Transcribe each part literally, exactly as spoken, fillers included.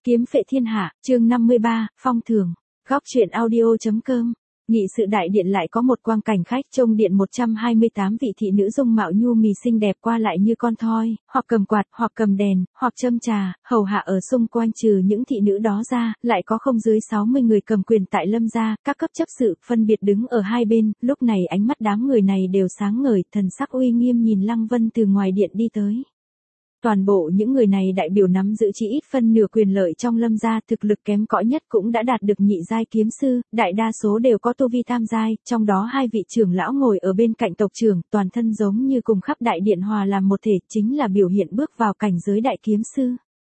Kiếm phệ thiên hạ, chương năm mươi ba, phong thường. Góc truyện audio.com. Nghị sự đại điện lại có một quang cảnh khách trông điện một trăm hai mươi tám vị thị nữ dung mạo nhu mì xinh đẹp qua lại như con thoi, hoặc cầm quạt, hoặc cầm đèn, hoặc châm trà, hầu hạ ở xung quanh. Trừ những thị nữ đó ra, lại có không dưới sáu mươi người cầm quyền tại Lâm gia, các cấp chấp sự, phân biệt đứng ở hai bên. Lúc này ánh mắt đám người này đều sáng ngời, thần sắc uy nghiêm nhìn Lăng Vân từ ngoài điện đi tới. Toàn bộ những người này đại biểu nắm giữ chỉ ít phân nửa quyền lợi trong Lâm gia, thực lực kém cỏi nhất cũng đã đạt được nhị giai kiếm sư, đại đa số đều có tu vi tam giai, trong đó hai vị trưởng lão ngồi ở bên cạnh tộc trưởng, toàn thân giống như cùng khắp đại điện hòa làm một thể, chính là biểu hiện bước vào cảnh giới đại kiếm sư.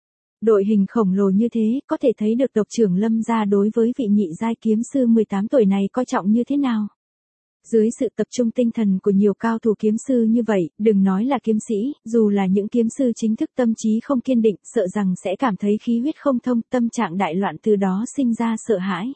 Đội hình khổng lồ như thế, có thể thấy được tộc trưởng Lâm gia đối với vị nhị giai kiếm sư mười tám tuổi này coi trọng như thế nào. Dưới sự tập trung tinh thần của nhiều cao thủ kiếm sư như vậy, đừng nói là kiếm sĩ, dù là những kiếm sư chính thức tâm trí không kiên định, sợ rằng sẽ cảm thấy khí huyết không thông, tâm trạng đại loạn, từ đó sinh ra sợ hãi.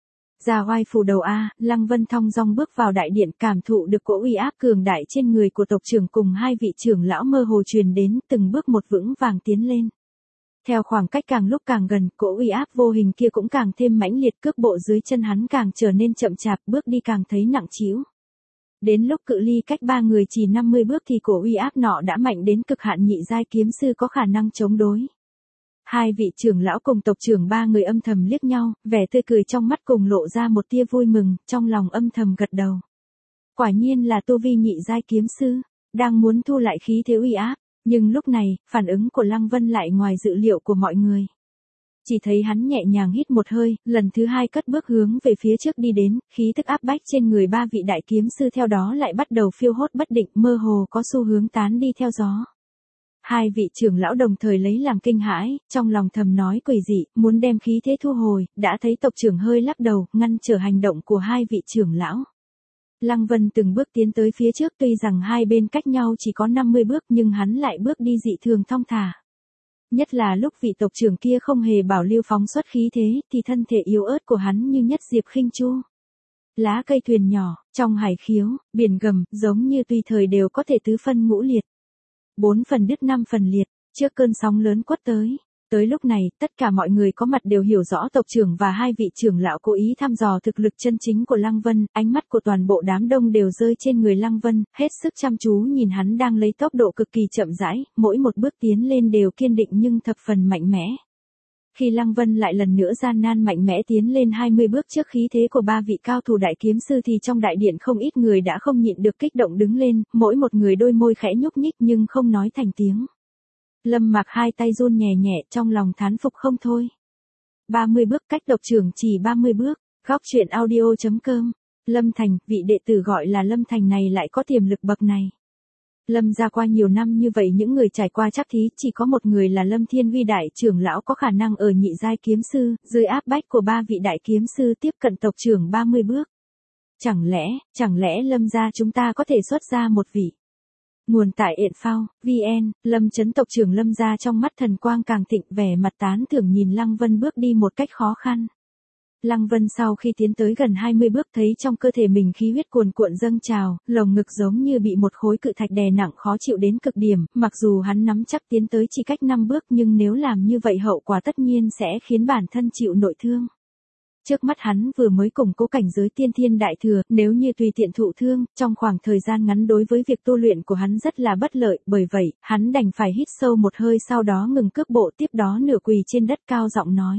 Ra oai phủ đầu A, Lăng Vân thong dong bước vào đại điện, cảm thụ được cỗ uy áp cường đại trên người của tộc trưởng cùng hai vị trưởng lão mơ hồ truyền đến, từng bước một vững vàng tiến lên. Theo khoảng cách càng lúc càng gần, cỗ uy áp vô hình kia cũng càng thêm mãnh liệt, cước bộ dưới chân hắn càng trở nên chậm chạp, bước đi càng thấy nặng trĩu. Đến lúc cự ly cách ba người chỉ năm mươi bước thì cỗ uy áp nọ đã mạnh đến cực hạn, nhị giai kiếm sư có khả năng chống đối. Hai vị trưởng lão cùng tộc trưởng ba người âm thầm liếc nhau, vẻ tươi cười trong mắt cùng lộ ra một tia vui mừng, trong lòng âm thầm gật đầu. Quả nhiên là tu vi nhị giai kiếm sư, đang muốn thu lại khí thế uy áp. Nhưng lúc này, phản ứng của Lăng Vân lại ngoài dự liệu của mọi người. Chỉ thấy hắn nhẹ nhàng hít một hơi, lần thứ hai cất bước hướng về phía trước đi đến, khí tức áp bách trên người ba vị đại kiếm sư theo đó lại bắt đầu phiêu hốt bất định, mơ hồ có xu hướng tán đi theo gió. Hai vị trưởng lão đồng thời lấy làm kinh hãi, trong lòng thầm nói quỷ dị, muốn đem khí thế thu hồi, đã thấy tộc trưởng hơi lắc đầu, ngăn trở hành động của hai vị trưởng lão. Lăng Vân từng bước tiến tới phía trước, tuy rằng hai bên cách nhau chỉ có năm mươi bước nhưng hắn lại bước đi dị thường thong thả. Nhất là lúc vị tộc trưởng kia không hề bảo lưu phóng xuất khí thế, thì thân thể yếu ớt của hắn như nhất diệp khinh chu. Lá cây thuyền nhỏ, trong hải khiếu, biển gầm, giống như tùy thời đều có thể tứ phân ngũ liệt. Bốn phần đứt năm phần liệt, trước cơn sóng lớn quất tới. Tới lúc này, tất cả mọi người có mặt đều hiểu rõ tộc trưởng và hai vị trưởng lão cố ý thăm dò thực lực chân chính của Lăng Vân, ánh mắt của toàn bộ đám đông đều rơi trên người Lăng Vân, hết sức chăm chú nhìn hắn đang lấy tốc độ cực kỳ chậm rãi, mỗi một bước tiến lên đều kiên định nhưng thập phần mạnh mẽ. Khi Lăng Vân lại lần nữa gian nan mạnh mẽ tiến lên hai mươi bước trước khí thế của ba vị cao thủ đại kiếm sư thì trong đại điện không ít người đã không nhịn được kích động đứng lên, mỗi một người đôi môi khẽ nhúc nhích nhưng không nói thành tiếng. Lâm Mạc hai tay run nhẹ nhẹ, trong lòng thán phục không thôi. ba mươi bước, cách tộc trưởng chỉ ba mươi bước. Góc truyện audio.com. Lâm Thành, vị đệ tử gọi là Lâm Thành này lại có tiềm lực bậc này. Lâm gia qua nhiều năm như vậy, những người trải qua chắc thí, chỉ có một người là Lâm Thiên Huy đại trưởng lão có khả năng ở nhị giai kiếm sư, dưới áp bách của ba vị đại kiếm sư tiếp cận tộc trưởng ba mươi bước. Chẳng lẽ, chẳng lẽ Lâm gia chúng ta có thể xuất ra một vị? Nguồn tại Yện Phao, vn, Lâm Chấn tộc trưởng Lâm gia trong mắt thần quang càng thịnh, vẻ mặt tán thưởng nhìn Lăng Vân bước đi một cách khó khăn. Lăng Vân sau khi tiến tới gần hai mươi bước thấy trong cơ thể mình khí huyết cuồn cuộn dâng trào, lồng ngực giống như bị một khối cự thạch đè nặng khó chịu đến cực điểm, mặc dù hắn nắm chắc tiến tới chỉ cách năm bước nhưng nếu làm như vậy hậu quả tất nhiên sẽ khiến bản thân chịu nội thương. Trước mắt hắn vừa mới củng cố cảnh giới tiên thiên đại thừa, nếu như tùy tiện thụ thương, trong khoảng thời gian ngắn đối với việc tu luyện của hắn rất là bất lợi, bởi vậy, hắn đành phải hít sâu một hơi sau đó ngừng cước bộ, tiếp đó nửa quỳ trên đất cao giọng nói.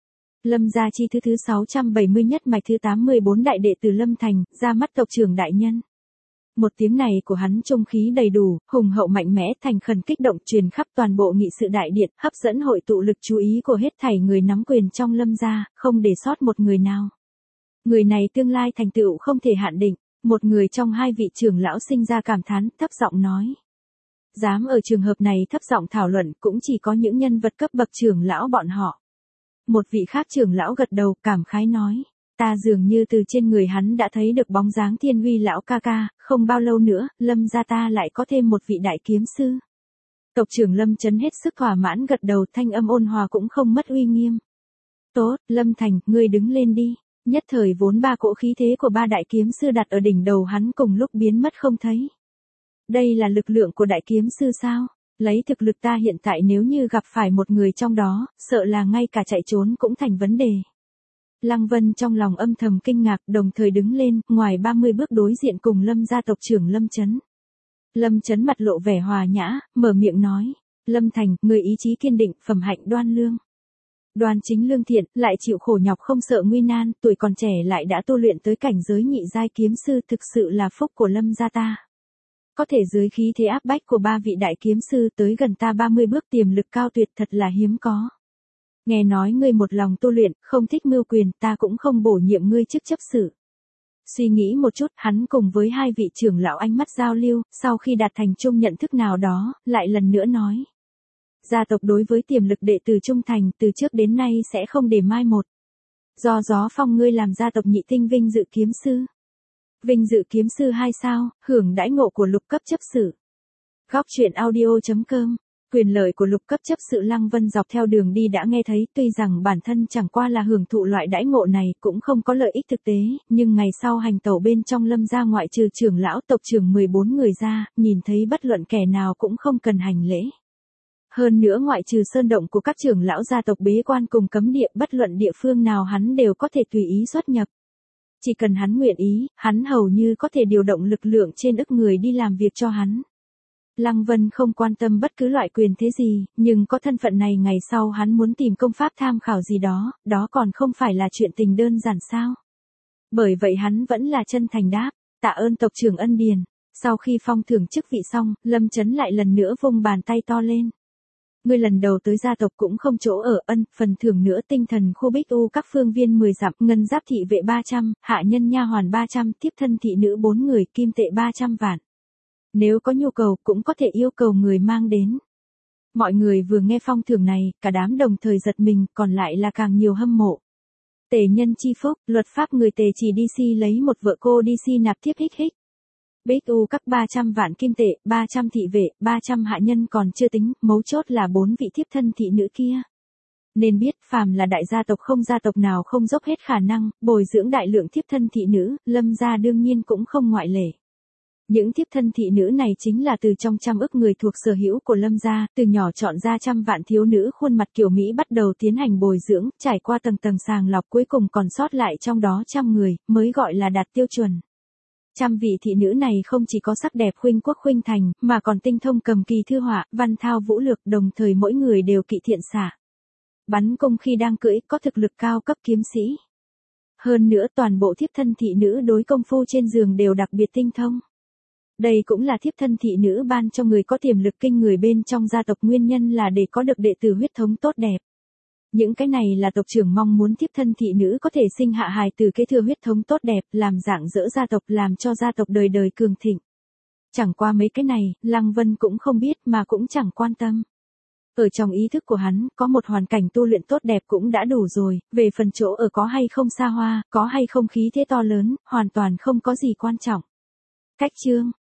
Lâm gia chi thứ thứ sáu trăm bảy mươi nhất mạch thứ tám mươi bốn đại đệ tử Lâm Thành, ra mắt tộc trưởng đại nhân. Một tiếng này của hắn trung khí đầy đủ, hùng hậu mạnh mẽ, thành khẩn kích động truyền khắp toàn bộ nghị sự đại điện, hấp dẫn hội tụ lực chú ý của hết thảy người nắm quyền trong Lâm gia, không để sót một người nào. Người này tương lai thành tựu không thể hạn định, một người trong hai vị trưởng lão sinh ra cảm thán, thấp giọng nói. Dám ở trường hợp này thấp giọng thảo luận cũng chỉ có những nhân vật cấp bậc trưởng lão bọn họ. Một vị khác trưởng lão gật đầu, cảm khái nói. Ta dường như từ trên người hắn đã thấy được bóng dáng Thiên Huy lão ca ca, không bao lâu nữa, Lâm gia ta lại có thêm một vị đại kiếm sư. Tộc trưởng Lâm Chấn hết sức thỏa mãn gật đầu, thanh âm ôn hòa cũng không mất uy nghiêm. Tốt, Lâm Thành, ngươi đứng lên đi. Nhất thời vốn ba cỗ khí thế của ba đại kiếm sư đặt ở đỉnh đầu hắn cùng lúc biến mất không thấy. Đây là lực lượng của đại kiếm sư sao? Lấy thực lực ta hiện tại nếu như gặp phải một người trong đó, sợ là ngay cả chạy trốn cũng thành vấn đề. Lăng Vân trong lòng âm thầm kinh ngạc, đồng thời đứng lên, ngoài ba mươi bước đối diện cùng Lâm gia tộc trưởng Lâm Chấn. Lâm Chấn mặt lộ vẻ hòa nhã, mở miệng nói, Lâm Thành, người ý chí kiên định, phẩm hạnh đoan lương. Đoan chính lương thiện, lại chịu khổ nhọc không sợ nguy nan, tuổi còn trẻ lại đã tu luyện tới cảnh giới nhị giai kiếm sư, thực sự là phúc của Lâm gia ta. Có thể dưới khí thế áp bách của ba vị đại kiếm sư tới gần ta ba mươi bước, tiềm lực cao tuyệt thật là hiếm có. Nghe nói ngươi một lòng tu luyện, không thích mưu quyền, ta cũng không bổ nhiệm ngươi chức chấp sự. Suy nghĩ một chút, hắn cùng với hai vị trưởng lão ánh mắt giao lưu, sau khi đạt thành chung nhận thức nào đó, lại lần nữa nói. Gia tộc đối với tiềm lực đệ tử trung thành từ trước đến nay sẽ không để mai một. Do gió phong ngươi làm gia tộc nhị tinh vinh dự kiếm sư. Vinh dự kiếm sư hai sao, hưởng đãi ngộ của lục cấp chấp sự. Góc truyện audio chấm com. Quyền lợi của lục cấp chấp sự Lăng Vân dọc theo đường đi đã nghe thấy, tuy rằng bản thân chẳng qua là hưởng thụ loại đãi ngộ này cũng không có lợi ích thực tế, nhưng ngày sau hành tẩu bên trong Lâm gia ngoại trừ trưởng lão tộc trưởng mười bốn người ra, nhìn thấy bất luận kẻ nào cũng không cần hành lễ. Hơn nữa ngoại trừ sơn động của các trưởng lão gia tộc bế quan cùng cấm địa, bất luận địa phương nào hắn đều có thể tùy ý xuất nhập. Chỉ cần hắn nguyện ý, hắn hầu như có thể điều động lực lượng trên ức người đi làm việc cho hắn. Lăng Vân không quan tâm bất cứ loại quyền thế gì, nhưng có thân phận này ngày sau hắn muốn tìm công pháp tham khảo gì đó, đó còn không phải là chuyện tình đơn giản sao. Bởi vậy hắn vẫn là chân thành đáp, tạ ơn tộc trưởng ân điền. Sau khi phong thưởng chức vị xong, Lâm Chấn lại lần nữa vung bàn tay to lên. Ngươi lần đầu tới gia tộc cũng không chỗ ở, ân, phần thưởng nữa tinh thần khu bích u các phương viên mười dặm, ngân giáp thị vệ ba trăm, hạ nhân nha hoàn ba trăm, tiếp thân thị nữ bốn người, kim tệ ba trăm vạn. Nếu có nhu cầu cũng có thể yêu cầu người mang đến. Mọi người vừa nghe phong thưởng này, cả đám đồng thời giật mình, còn lại là càng nhiều hâm mộ. Tề nhân chi phúc, luật pháp người Tề chỉ đi si lấy một vợ cô đi si nạp tiếp hích hích. Bích u các ba trăm vạn kim tệ, ba trăm thị vệ, ba trăm hạ nhân còn chưa tính, mấu chốt là bốn vị thiếp thân thị nữ kia. Nên biết phàm là đại gia tộc không gia tộc nào không dốc hết khả năng, bồi dưỡng đại lượng thiếp thân thị nữ, Lâm gia đương nhiên cũng không ngoại lệ. Những thiếp thân thị nữ này chính là từ trong trăm ức người thuộc sở hữu của Lâm gia, từ nhỏ chọn ra trăm vạn thiếu nữ khuôn mặt kiểu Mỹ bắt đầu tiến hành bồi dưỡng, trải qua tầng tầng sàng lọc cuối cùng còn sót lại trong đó trăm người, mới gọi là đạt tiêu chuẩn. Trăm vị thị nữ này không chỉ có sắc đẹp khuynh quốc khuynh thành, mà còn tinh thông cầm kỳ thư họa, văn thao vũ lược, đồng thời mỗi người đều kỵ thiện xạ. Bắn cung khi đang cưỡi, có thực lực cao cấp kiếm sĩ. Hơn nữa toàn bộ thiếp thân thị nữ đối công phu trên giường đều đặc biệt tinh thông. Đây cũng là thiếp thân thị nữ ban cho người có tiềm lực kinh người bên trong gia tộc, nguyên nhân là để có được đệ tử huyết thống tốt đẹp. Những cái này là tộc trưởng mong muốn thiếp thân thị nữ có thể sinh hạ hài từ kế thừa huyết thống tốt đẹp, làm dạng dỡ gia tộc, làm cho gia tộc đời đời cường thịnh. Chẳng qua mấy cái này, Lăng Vân cũng không biết mà cũng chẳng quan tâm. Ở trong ý thức của hắn, có một hoàn cảnh tu luyện tốt đẹp cũng đã đủ rồi, về phần chỗ ở có hay không xa hoa, có hay không khí thế to lớn, hoàn toàn không có gì quan trọng. Cách chương